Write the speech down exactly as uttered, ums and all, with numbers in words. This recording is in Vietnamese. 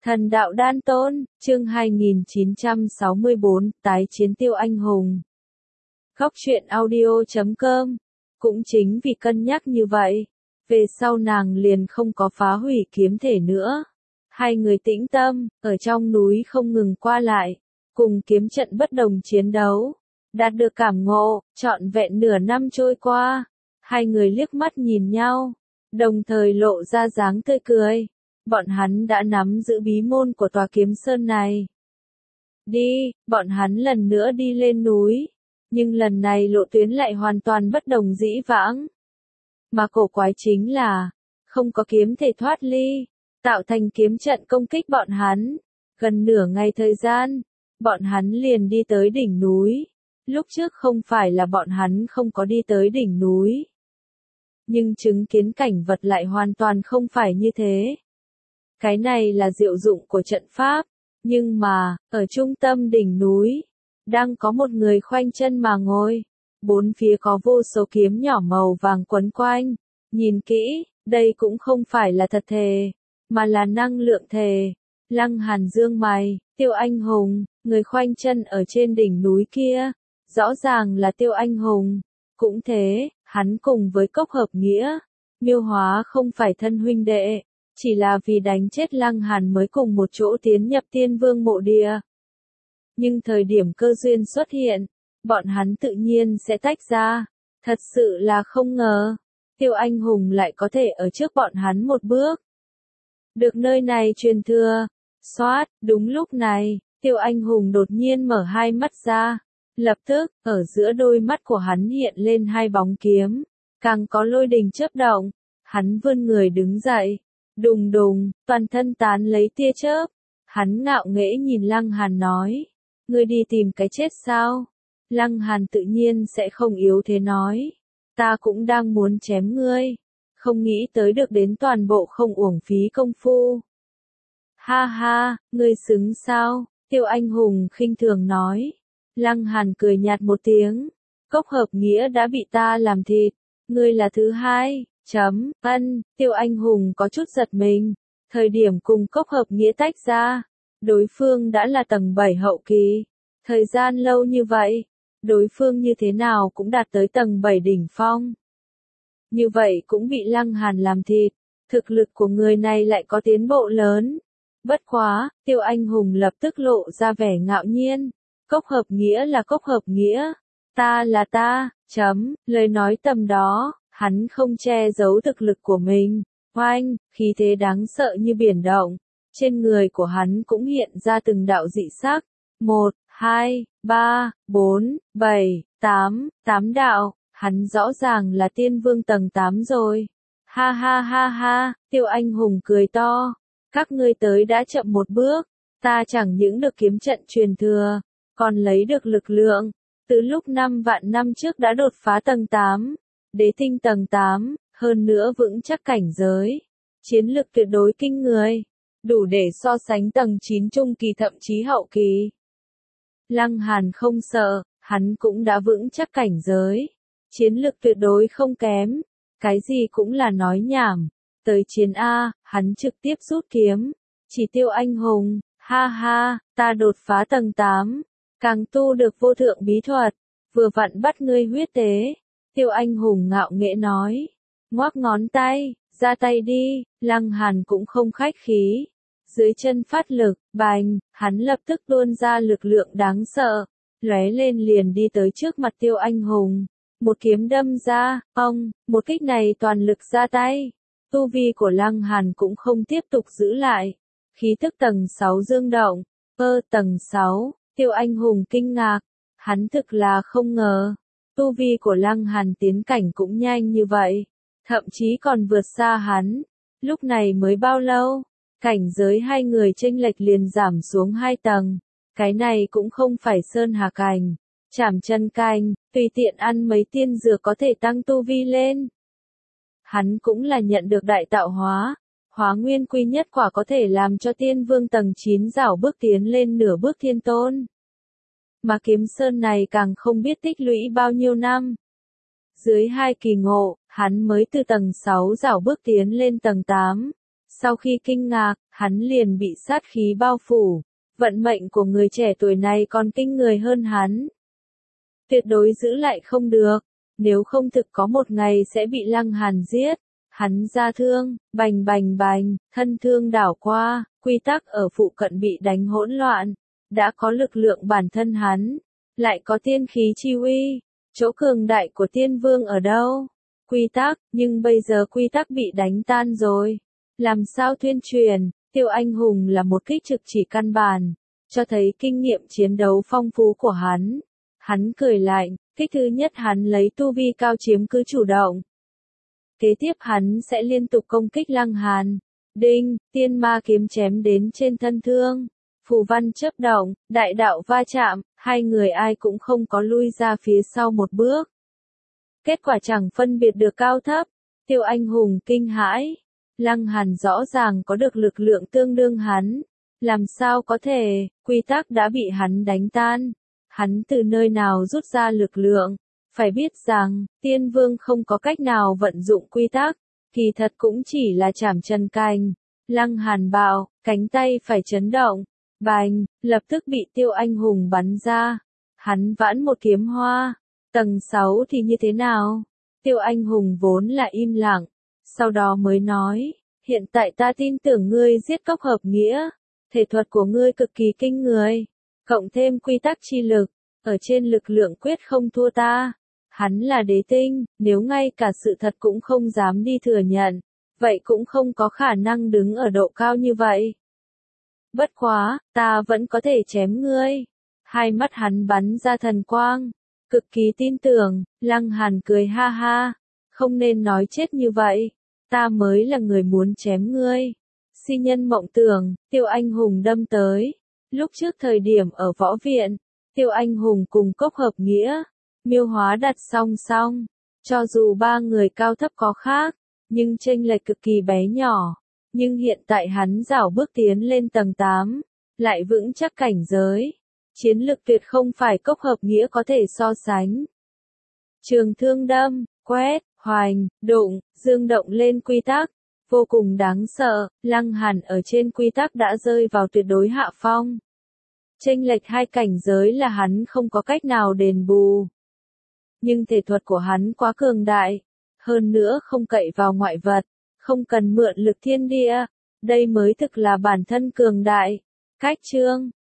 Thần đạo đan tôn, chương hai nghìn chín trăm sáu mươi bốn, tái chiến tiêu anh hùng. Góc truyện audio chấm com. Cũng chính vì cân nhắc như vậy, về sau nàng liền không có phá hủy kiếm thể nữa. Hai người tĩnh tâm, ở trong núi không ngừng qua lại, cùng kiếm trận bất đồng chiến đấu, đạt được cảm ngộ, trọn vẹn nửa năm trôi qua. Hai người liếc mắt nhìn nhau, đồng thời lộ ra dáng tươi cười. Bọn hắn đã nắm giữ bí môn của tòa kiếm sơn này. Đi, bọn hắn lần nữa đi lên núi. Nhưng lần này lộ tuyến lại hoàn toàn bất đồng dĩ vãng. Mà cổ quái chính là, không có kiếm thể thoát ly, tạo thành kiếm trận công kích bọn hắn. Gần nửa ngày thời gian, bọn hắn liền đi tới đỉnh núi. Lúc trước không phải là bọn hắn không có đi tới đỉnh núi. Nhưng chứng kiến cảnh vật lại hoàn toàn không phải như thế. Cái này là diệu dụng của trận pháp, nhưng mà, ở trung tâm đỉnh núi, đang có một người khoanh chân mà ngồi, bốn phía có vô số kiếm nhỏ màu vàng quấn quanh, nhìn kỹ, đây cũng không phải là thật thể, mà là năng lượng thể. Lăng Hàn dương mày, Tiêu Anh Hùng, người khoanh chân ở trên đỉnh núi kia, rõ ràng là Tiêu Anh Hùng, cũng thế, hắn cùng với Cốc Hợp Nghĩa, Miêu Hóa không phải thân huynh đệ. Chỉ là vì đánh chết Lăng Hàn mới cùng một chỗ tiến nhập Tiên Vương mộ địa. Nhưng thời điểm cơ duyên xuất hiện, bọn hắn tự nhiên sẽ tách ra. Thật sự là không ngờ, Tiêu Anh Hùng lại có thể ở trước bọn hắn một bước. Được nơi này truyền thừa, xoát, đúng lúc này, Tiêu Anh Hùng đột nhiên mở hai mắt ra. Lập tức, ở giữa đôi mắt của hắn hiện lên hai bóng kiếm, càng có lôi đình chớp động. Hắn vươn người đứng dậy. Đùng đùng, toàn thân tán lấy tia chớp. Hắn ngạo nghễ nhìn Lăng Hàn nói. Ngươi đi tìm cái chết sao? Lăng Hàn tự nhiên sẽ không yếu thế nói. Ta cũng đang muốn chém ngươi. Không nghĩ tới được đến toàn bộ không uổng phí công phu. Ha ha, ngươi xứng sao? Tiêu Anh Hùng khinh thường nói. Lăng Hàn cười nhạt một tiếng. Cốc Hợp Nghĩa đã bị ta làm thịt. Ngươi là thứ hai. Chấm, ân, Tiêu Anh Hùng có chút giật mình. Thời điểm cùng Cốc Hợp Nghĩa tách ra, đối phương đã là tầng bảy hậu kỳ. Thời gian lâu như vậy, đối phương như thế nào cũng đạt tới tầng bảy đỉnh phong. Như vậy cũng bị Lăng Hàn làm thịt. Thực lực của người này lại có tiến bộ lớn. Bất quá, Tiêu Anh Hùng lập tức lộ ra vẻ ngạo nhiên. Cốc Hợp Nghĩa là Cốc Hợp Nghĩa. Ta là ta, chấm, lời nói tầm đó. Hắn không che giấu thực lực của mình, oanh, khí thế đáng sợ như biển động. Trên người của hắn cũng hiện ra từng đạo dị sắc. Một, hai, ba, bốn, bảy, tám, tám đạo. Hắn rõ ràng là tiên vương tầng tám rồi. Ha ha ha ha, Tiêu Anh Hùng cười to. Các ngươi tới đã chậm một bước. Ta chẳng những được kiếm trận truyền thừa, còn lấy được lực lượng. Từ lúc năm vạn năm trước đã đột phá tầng tám. Đế tinh tầng tám, hơn nữa vững chắc cảnh giới. Chiến lực tuyệt đối kinh người. Đủ để so sánh tầng chín trung kỳ thậm chí hậu kỳ. Lăng Hàn không sợ, hắn cũng đã vững chắc cảnh giới. Chiến lực tuyệt đối không kém. Cái gì cũng là nói nhảm. Tới chiến A, hắn trực tiếp rút kiếm. Chỉ Tiêu Anh Hùng, ha ha, ta đột phá tầng tám. Càng tu được vô thượng bí thuật. Vừa vặn bắt ngươi huyết tế. Tiêu Anh Hùng ngạo nghễ nói. Ngoác ngón tay, ra tay đi. Lăng Hàn cũng không khách khí. Dưới chân phát lực, bành, hắn lập tức tuôn ra lực lượng đáng sợ. Lóe lên liền đi tới trước mặt Tiêu Anh Hùng. Một kiếm đâm ra, ông, một kích này toàn lực ra tay. Tu vi của Lăng Hàn cũng không tiếp tục giữ lại. Khí thức tầng sáu dương động. Ơ tầng sáu, Tiêu Anh Hùng kinh ngạc. Hắn thực là không ngờ. Tu vi của Lăng Hàn tiến cảnh cũng nhanh như vậy, thậm chí còn vượt xa hắn. Lúc này mới bao lâu, cảnh giới hai người chênh lệch liền giảm xuống hai tầng. Cái này cũng không phải sơn hà cảnh, chảm chân canh, tùy tiện ăn mấy tiên dược có thể tăng tu vi lên. Hắn cũng là nhận được đại tạo hóa, hóa nguyên quy nhất quả có thể làm cho tiên vương tầng chín rảo bước tiến lên nửa bước thiên tôn. Mà kiếm sơn này càng không biết tích lũy bao nhiêu năm. Dưới hai kỳ ngộ, hắn mới từ tầng sáu rảo bước tiến lên tầng tám. Sau khi kinh ngạc, hắn liền bị sát khí bao phủ. Vận mệnh của người trẻ tuổi này còn kinh người hơn hắn. Tuyệt đối giữ lại không được, nếu không thực có một ngày sẽ bị Lăng Hàn giết. Hắn ra thương, bành bành bành, thân thương đảo qua, quy tắc ở phụ cận bị đánh hỗn loạn. Đã có lực lượng bản thân hắn, lại có tiên khí chi uy. Chỗ cường đại của tiên vương ở đâu? Quy tắc, nhưng bây giờ quy tắc bị đánh tan rồi. Làm sao tuyên truyền? Tiêu Anh Hùng là một kích trực chỉ căn bản, cho thấy kinh nghiệm chiến đấu phong phú của hắn. Hắn cười lạnh, kích thứ nhất hắn lấy tu vi cao chiếm cứ chủ động. Kế tiếp hắn sẽ liên tục công kích Lăng Hàn. Đinh, tiên ma kiếm chém đến trên thân thương. Phù văn chớp động, đại đạo va chạm, hai người ai cũng không có lui ra phía sau một bước. Kết quả chẳng phân biệt được cao thấp. Tiêu Anh Hùng kinh hãi. Lăng Hàn rõ ràng có được lực lượng tương đương hắn. Làm sao có thể, quy tắc đã bị hắn đánh tan. Hắn từ nơi nào rút ra lực lượng? Phải biết rằng, tiên vương không có cách nào vận dụng quy tắc, kỳ thật cũng chỉ là chảm chân cành. Lăng Hàn bạo, cánh tay phải chấn động, bành, lập tức bị Tiêu Anh Hùng bắn ra. Hắn vãn một kiếm hoa, tầng sáu thì như thế nào? Tiêu Anh Hùng vốn là im lặng, sau đó mới nói, hiện tại ta tin tưởng ngươi giết cốc hợp nghĩa, thể thuật của ngươi cực kỳ kinh người, cộng thêm quy tắc chi lực, ở trên lực lượng quyết không thua ta. Hắn là đế tinh, nếu ngay cả sự thật cũng không dám đi thừa nhận, vậy cũng không có khả năng đứng ở độ cao như vậy. Bất quá, ta vẫn có thể chém ngươi. Hai mắt hắn bắn ra thần quang, cực kỳ tin tưởng. Lăng Hàn cười ha ha, không nên nói chết như vậy, ta mới là người muốn chém ngươi. Si nhân mộng tưởng, Tiêu Anh Hùng đâm tới. Lúc trước thời điểm ở võ viện, Tiêu Anh Hùng cùng Cốc Hợp Nghĩa, Miêu Hóa đặt song song, cho dù ba người cao thấp có khác, nhưng chênh lệch cực kỳ bé nhỏ. Nhưng hiện tại hắn rảo bước tiến lên tầng tám, lại vững chắc cảnh giới. Chiến lực tuyệt không phải Cốc Hợp Nghĩa có thể so sánh. Trường thương đâm, quét, hoành, đụng, dương động lên quy tắc, vô cùng đáng sợ. Lăng Hàn ở trên quy tắc đã rơi vào tuyệt đối hạ phong. Chênh lệch hai cảnh giới là hắn không có cách nào đền bù. Nhưng thể thuật của hắn quá cường đại, hơn nữa không cậy vào ngoại vật, không cần mượn lực thiên địa, đây mới thực là bản thân cường đại. Cách chương